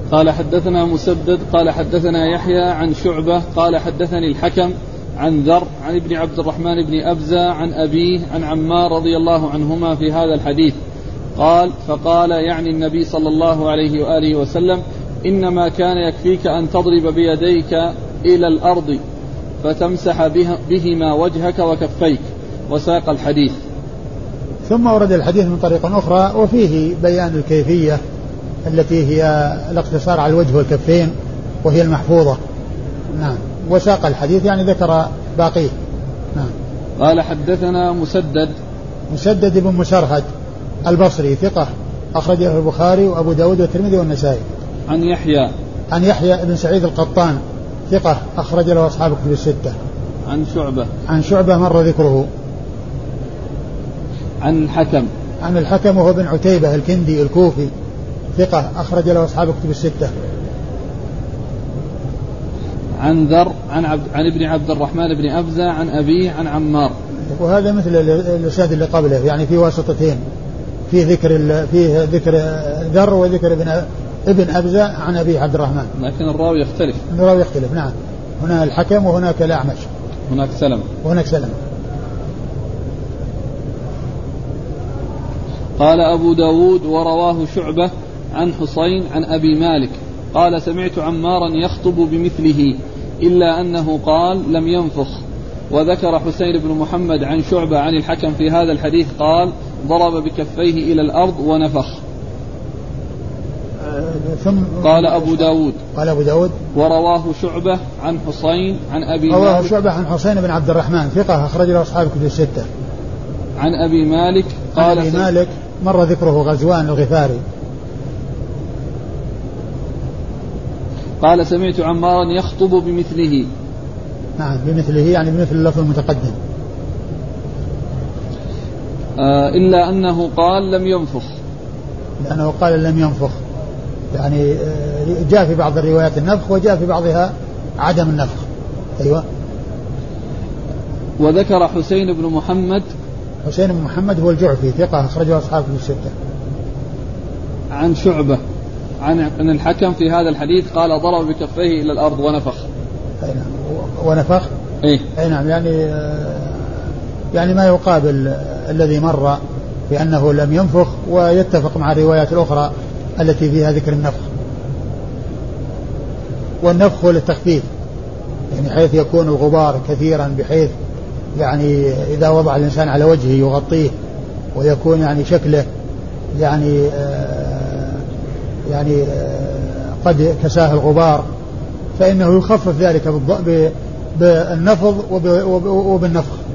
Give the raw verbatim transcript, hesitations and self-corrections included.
قال حدثنا مسدد قال حدثنا يحيى عن شعبة قال حدثني الحكم عن ذر عن ابن عبد الرحمن بن أبزة عن أبيه عن عمار رضي الله عنهما في هذا الحديث قال فقال يعني النبي صلى الله عليه وآله وسلم إنما كان يكفيك أن تضرب بيديك إلى الأرض فتمسح بهما وجهك وكفيك، وساق الحديث. ثم ورد الحديث من طريق أخرى وفيه بيان الكيفية التي هي الاقتصار على الوجه والكفين وهي المحفوظة. نعم. وساق الحديث يعني ذكر باقيه. نعم. قال حدثنا مسدد مسدد بن مسرهد البصري ثقة أخرجه البخاري وأبو داود والترمذي والنسائي. عن يحيى عن يحيى بن سعيد القطان ثقة أخرج له أصحاب الكتب الستة. عن شعبة عن شعبة مر ذكره. عن الحكم عن الحكم وهو بن عتيبة الكندي الكوفي ثقة أخرج له أصحاب الكتب الستة. عن ذر عن, عبد عن ابن عبد الرحمن بن أبزة عن أبيه عن عمار. وهذا مثل الإسناد اللي قبله يعني في واسطتين، في ذكر فيه ذكر ذر وذكر ابن ابن أبزة عن أبي عبد الرحمن، لكن الراوي يختلف. الراوي يختلف. نعم. هنا الحكم وهناك الأعمش. هناك سلم. وهناك سلم. قال أبو داود ورواه شعبة عن حسين عن أبي مالك قال سمعت عمارا يخطب بمثله إلا أنه قال لم ينفخ. وذكر حسين بن محمد عن شعبة عن الحكم في هذا الحديث قال ضرب بكفيه إلى الأرض ونفخ. ثم قال أبو داود قال أبو داود ورواه شعبة عن حسين عن أبي رواه مالك شعبة عن حسين بن عبد الرحمن ثقة أخرج له أصحاب الكتب الستة. عن أبي مالك قال أبي مالك مر ذكره غزوان الغفاري قال سمعت عمارا يخطب بمثله. نعم بمثله يعني بمثل اللفظ المتقدم. آه إلا أنه قال لم ينفخ، لأنه قال لم ينفخ يعني جاء في بعض الروايات النفخ وجاء في بعضها عدم النفخ. أيوة. وذكر حسين بن محمد حسين بن محمد هو الجعفي ثقة أخرجه أصحاب الستة. عن شعبة عن الحكم في هذا الحديث قال ضرب بكفيه إلى الأرض ونفخ. أي نعم. ونفخ. إيه؟ أي نعم. يعني يعني ما يقابل الذي مر بأنه لم ينفخ ويتفق مع الروايات الأخرى التي فيها ذكر النفخ. والنفخ هو للتخفيف يعني حيث يكون الغبار كثيرا بحيث يعني إذا وضع الإنسان على وجهه يغطيه ويكون يعني شكله يعني آه يعني آه قد كساه الغبار فإنه يخفف ذلك بالنفض وبالنفخ.